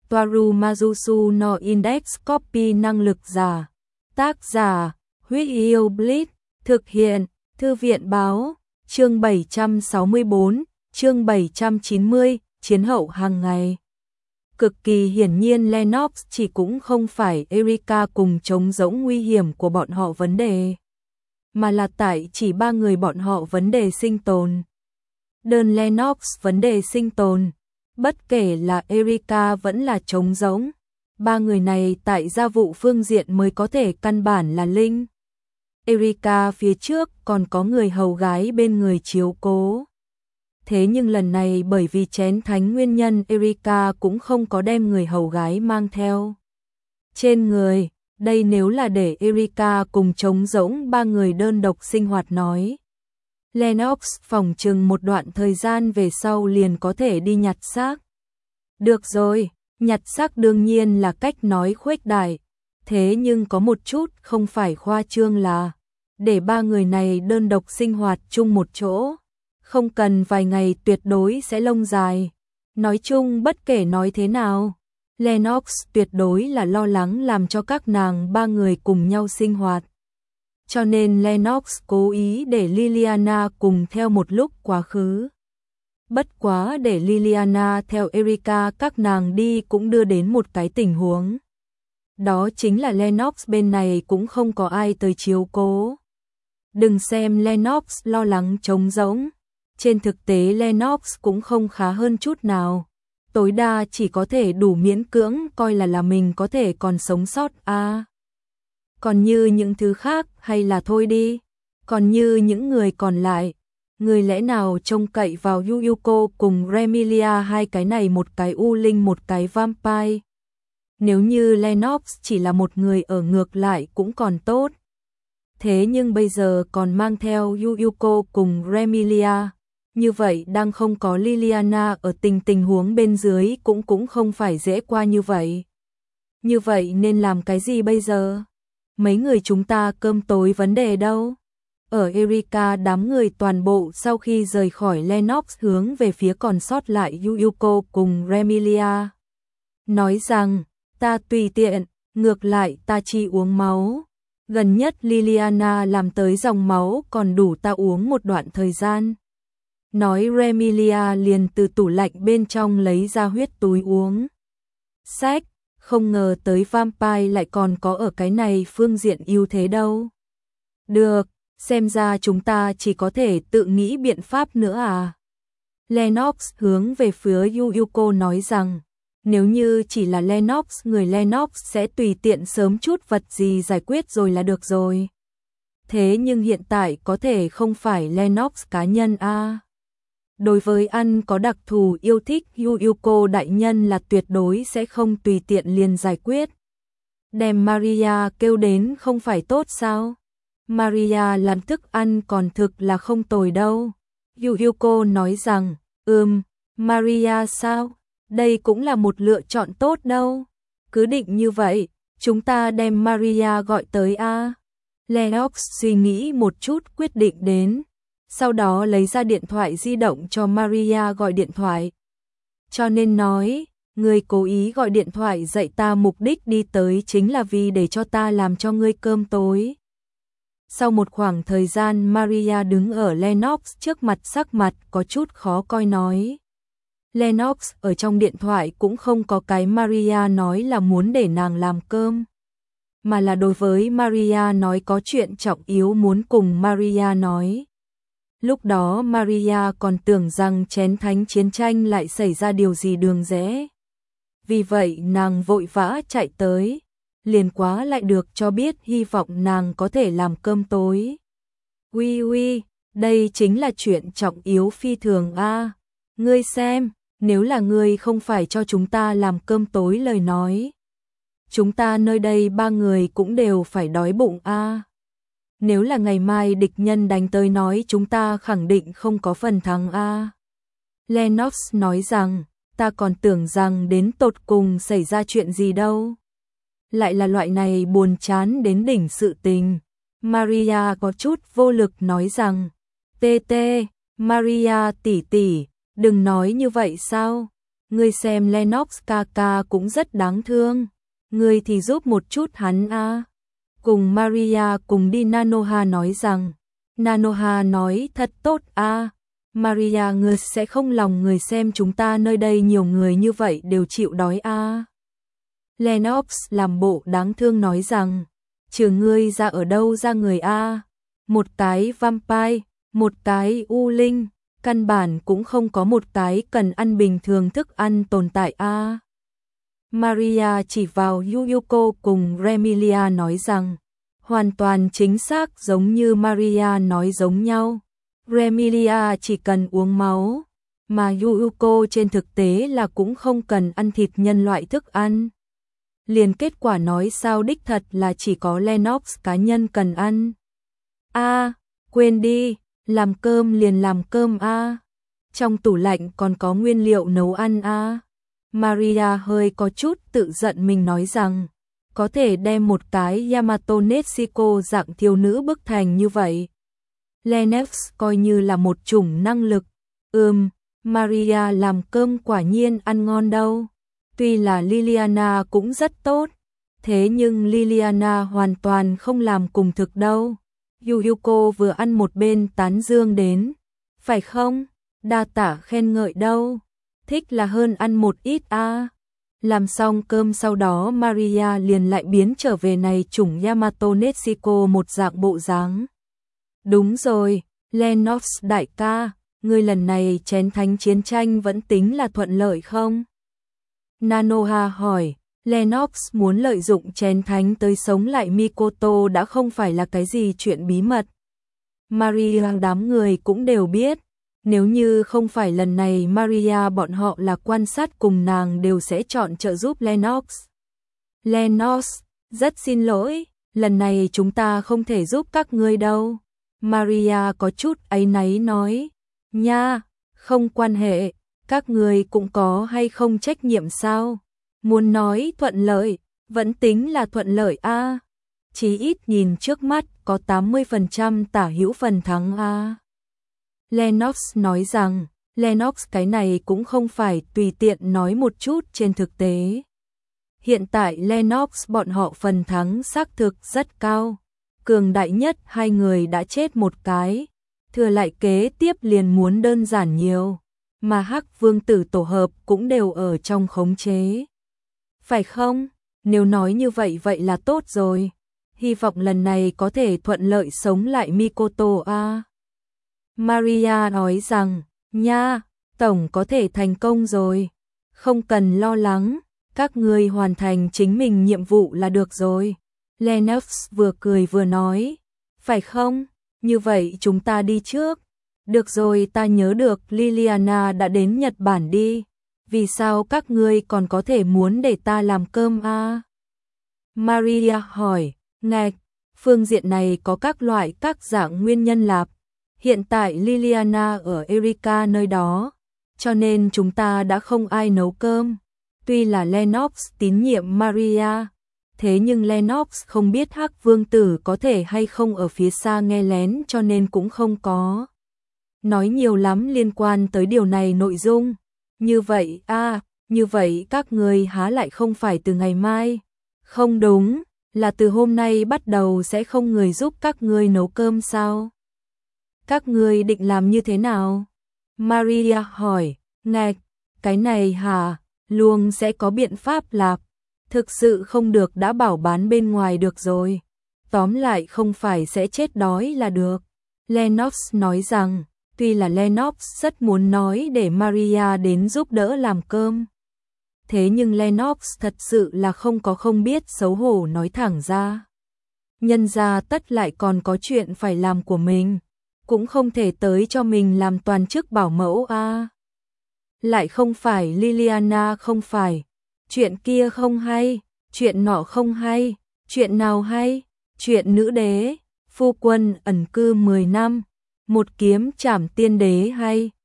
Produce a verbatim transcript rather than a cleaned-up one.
Toaru Majusu no Index Copy năng lực giả. Tác giả, Huyết Yêu Blitz, thực hiện, Thư viện Báo, chương bảy trăm sáu mươi tư, chương bảy trăm chín mươi, chiến hậu hàng ngày. Cực kỳ hiển nhiên Lennox chỉ cũng không phải Erika cùng trống rỗng nguy hiểm của bọn họ vấn đề, mà là tại chỉ ba người bọn họ vấn đề sinh tồn. Đơn Lennox vấn đề sinh tồn, bất kể là Erika vẫn là trống rỗng, ba người này tại gia vụ phương diện mới có thể căn bản là linh. Erika phía trước còn có người hầu gái bên người chiếu cố. Thế nhưng lần này bởi vì chén thánh nguyên nhân Erika cũng không có đem người hầu gái mang theo trên người. Đây nếu là để Erika cùng trống rỗng ba người đơn độc sinh hoạt nói, Lennox phỏng chừng một đoạn thời gian về sau liền có thể đi nhặt xác. Được rồi, nhặt xác đương nhiên là cách nói khuếch đại, thế nhưng có một chút không phải khoa trương là để ba người này đơn độc sinh hoạt chung một chỗ, không cần vài ngày tuyệt đối sẽ lông dài. Nói chung bất kể nói thế nào, Lennox tuyệt đối là lo lắng làm cho các nàng ba người cùng nhau sinh hoạt. Cho nên Lennox cố ý để Liliana cùng theo một lúc quá khứ. Bất quá để Liliana theo Erika các nàng đi cũng đưa đến một cái tình huống. Đó chính là Lennox bên này cũng không có ai tới chiếu cố. Đừng xem Lennox lo lắng trống rỗng, trên thực tế Lennox cũng không khá hơn chút nào. Tối đa chỉ có thể đủ miễn cưỡng coi là là mình có thể còn sống sót a. À, còn như những thứ khác hay là thôi đi. Còn như những người còn lại, người lẽ nào trông cậy vào Yuyuko cùng Remilia hai cái này, một cái u linh một cái vampire. Nếu như Lennox chỉ là một người ở ngược lại cũng còn tốt. Thế nhưng bây giờ còn mang theo Yuyuko cùng Remilia, như vậy đang không có Liliana ở tình tình huống bên dưới cũng cũng không phải dễ qua như vậy. Như vậy nên làm cái gì bây giờ? Mấy người chúng ta cơm tối vấn đề đâu? Ở Erika đám người toàn bộ sau khi rời khỏi Lennox hướng về phía còn sót lại Yuyuko cùng Remilia. Nói rằng, ta tùy tiện, ngược lại ta chỉ uống máu. Gần nhất Liliana làm tới dòng máu còn đủ ta uống một đoạn thời gian. Nói Remilia liền từ tủ lạnh bên trong lấy ra huyết túi uống. Sách, không ngờ tới vampire lại còn có ở cái này phương diện ưu thế đâu. Được, xem ra chúng ta chỉ có thể tự nghĩ biện pháp nữa à. Lennox hướng về phía Yuyuko nói rằng, nếu như chỉ là Lennox, người Lennox sẽ tùy tiện sớm chút vật gì giải quyết rồi là được rồi. Thế nhưng hiện tại có thể không phải Lennox cá nhân a. À. Đối với ăn có đặc thù yêu thích, Yuyuko đại nhân là tuyệt đối sẽ không tùy tiện liền giải quyết. Đem Maria kêu đến không phải tốt sao? Maria làm thức ăn còn thực là không tồi đâu. Yuyuko nói rằng, ừm, Maria sao? Đây cũng là một lựa chọn tốt đâu. Cứ định như vậy, chúng ta đem Maria gọi tới a. Lennox suy nghĩ một chút quyết định đến. Sau đó lấy ra điện thoại di động cho Maria gọi điện thoại. Cho nên nói, ngươi cố ý gọi điện thoại dạy ta mục đích đi tới chính là vì để cho ta làm cho ngươi cơm tối. Sau một khoảng thời gian Maria đứng ở Lennox trước mặt, sắc mặt có chút khó coi nói. Lennox ở trong điện thoại cũng không có cái Maria nói là muốn để nàng làm cơm, mà là đối với Maria nói có chuyện trọng yếu muốn cùng Maria nói. Lúc đó Maria còn tưởng rằng chén thánh chiến tranh lại xảy ra điều gì đường rẽ. Vì vậy nàng vội vã chạy tới, liền quá lại được cho biết hy vọng nàng có thể làm cơm tối. Uy uy, đây chính là chuyện trọng yếu phi thường a. À. Ngươi xem, nếu là ngươi không phải cho chúng ta làm cơm tối lời nói, chúng ta nơi đây ba người cũng đều phải đói bụng a. À. Nếu là ngày mai địch nhân đánh tới nói chúng ta khẳng định không có phần thắng a. À. Lennox nói rằng, ta còn tưởng rằng đến tột cùng xảy ra chuyện gì đâu. Lại là loại này buồn chán đến đỉnh sự tình. Maria có chút vô lực nói rằng, tê tê, Maria tỷ tỷ, đừng nói như vậy sao? ngươi xem Lennox ca ca cũng rất đáng thương, ngươi thì giúp một chút hắn a. Cùng Maria cùng đi, Nanoha nói rằng. Nanoha nói thật tốt a. Maria, ngươi sẽ không lòng người xem chúng ta nơi đây nhiều người như vậy đều chịu đói a. Lennox làm bộ đáng thương nói rằng, trừ ngươi ra ở đâu ra người a? Một cái vampire, một cái u linh, căn bản cũng không có một cái cần ăn bình thường thức ăn tồn tại a. Maria chỉ vào Yuyuko cùng Remilia nói rằng, hoàn toàn chính xác giống như Maria nói giống nhau. Remilia chỉ cần uống máu, mà Yuyuko trên thực tế là cũng không cần ăn thịt nhân loại thức ăn. Liền kết quả nói sao đích thật là chỉ có Lennox cá nhân cần ăn. A, à, quên đi, làm cơm liền làm cơm a. À. Trong tủ lạnh còn có nguyên liệu nấu ăn a. À. Maria hơi có chút tự giận mình nói rằng, có thể đem một cái Yamato Netsuko dạng thiếu nữ bức thành như vậy. Lennox coi như là một chủng năng lực. Ừm, Maria làm cơm quả nhiên ăn ngon đâu. Tuy là Liliana cũng rất tốt, thế nhưng Liliana hoàn toàn không làm cùng thực đâu. Yuyuko vừa ăn một bên tán dương đến. Phải không? Đa tả khen ngợi đâu. Thích là hơn ăn một ít a. À. Làm xong cơm sau đó Maria liền lại biến trở về này chủng Yamato Netsuko một dạng bộ dáng. Đúng rồi, Lennox đại ca, ngươi lần này chén thánh chiến tranh vẫn tính là thuận lợi không? Nanoha hỏi, Lennox muốn lợi dụng chén thánh tới sống lại Mikoto đã không phải là cái gì chuyện bí mật. Maria đám người cũng đều biết, nếu như không phải lần này Maria bọn họ là quan sát cùng nàng đều sẽ chọn trợ giúp Lennox. Lennox, rất xin lỗi, lần này chúng ta không thể giúp các ngươi đâu. Maria có chút áy náy nói, nha, không quan hệ, các người cũng có hay không trách nhiệm sao? Muốn nói thuận lợi, vẫn tính là thuận lợi a. À. Chí ít nhìn trước mắt có tám mươi phần trăm tả hữu phần thắng a. À. Lennox nói rằng, Lennox cái này cũng không phải tùy tiện nói một chút trên thực tế. Hiện tại Lennox bọn họ phần thắng xác thực rất cao. Cường đại nhất hai người đã chết một cái, thừa lại kế tiếp liền muốn đơn giản nhiều, mà Hắc Vương tử tổ hợp cũng đều ở trong khống chế. Phải không? Nếu nói như vậy vậy là tốt rồi. Hy vọng lần này có thể thuận lợi sống lại Mikoto a. À. Maria nói rằng, nha, tổng có thể thành công rồi. Không cần lo lắng, các ngươi hoàn thành chính mình nhiệm vụ là được rồi. Lennox vừa cười vừa nói, phải không? Như vậy chúng ta đi trước. Được rồi, ta nhớ được Liliana đã đến Nhật Bản đi. Vì sao các ngươi còn có thể muốn để ta làm cơm a? À? Maria hỏi, ngạch, phương diện này có các loại các dạng nguyên nhân lạp. Hiện tại Liliana ở Erika nơi đó, cho nên chúng ta đã không ai nấu cơm. Tuy là Lennox tín nhiệm Maria, thế nhưng Lennox không biết Hắc Vương tử có thể hay không ở phía xa nghe lén cho nên cũng không có nói nhiều lắm liên quan tới điều này nội dung. Như vậy a, à, như vậy các người há lại không phải từ ngày mai? Không đúng, là từ hôm nay bắt đầu sẽ không người giúp các ngươi nấu cơm sao? Các ngươi định làm như thế nào? Maria hỏi, ngạch, cái này hả, luôn sẽ có biện pháp lạp. Thực sự không được đã bảo bán bên ngoài được rồi. Tóm lại không phải sẽ chết đói là được. Lennox nói rằng, tuy là Lennox rất muốn nói để Maria đến giúp đỡ làm cơm. Thế nhưng Lennox thật sự là không có không biết xấu hổ nói thẳng ra. Nhân ra tất lại còn có chuyện phải làm của mình. Cũng không thể tới cho mình làm toàn chức bảo mẫu a. À. Lại không phải Liliana không phải. Chuyện kia không hay, chuyện nọ không hay, chuyện nào hay, chuyện nữ đế, phu quân ẩn cư mười năm, một kiếm trảm tiên đế hay,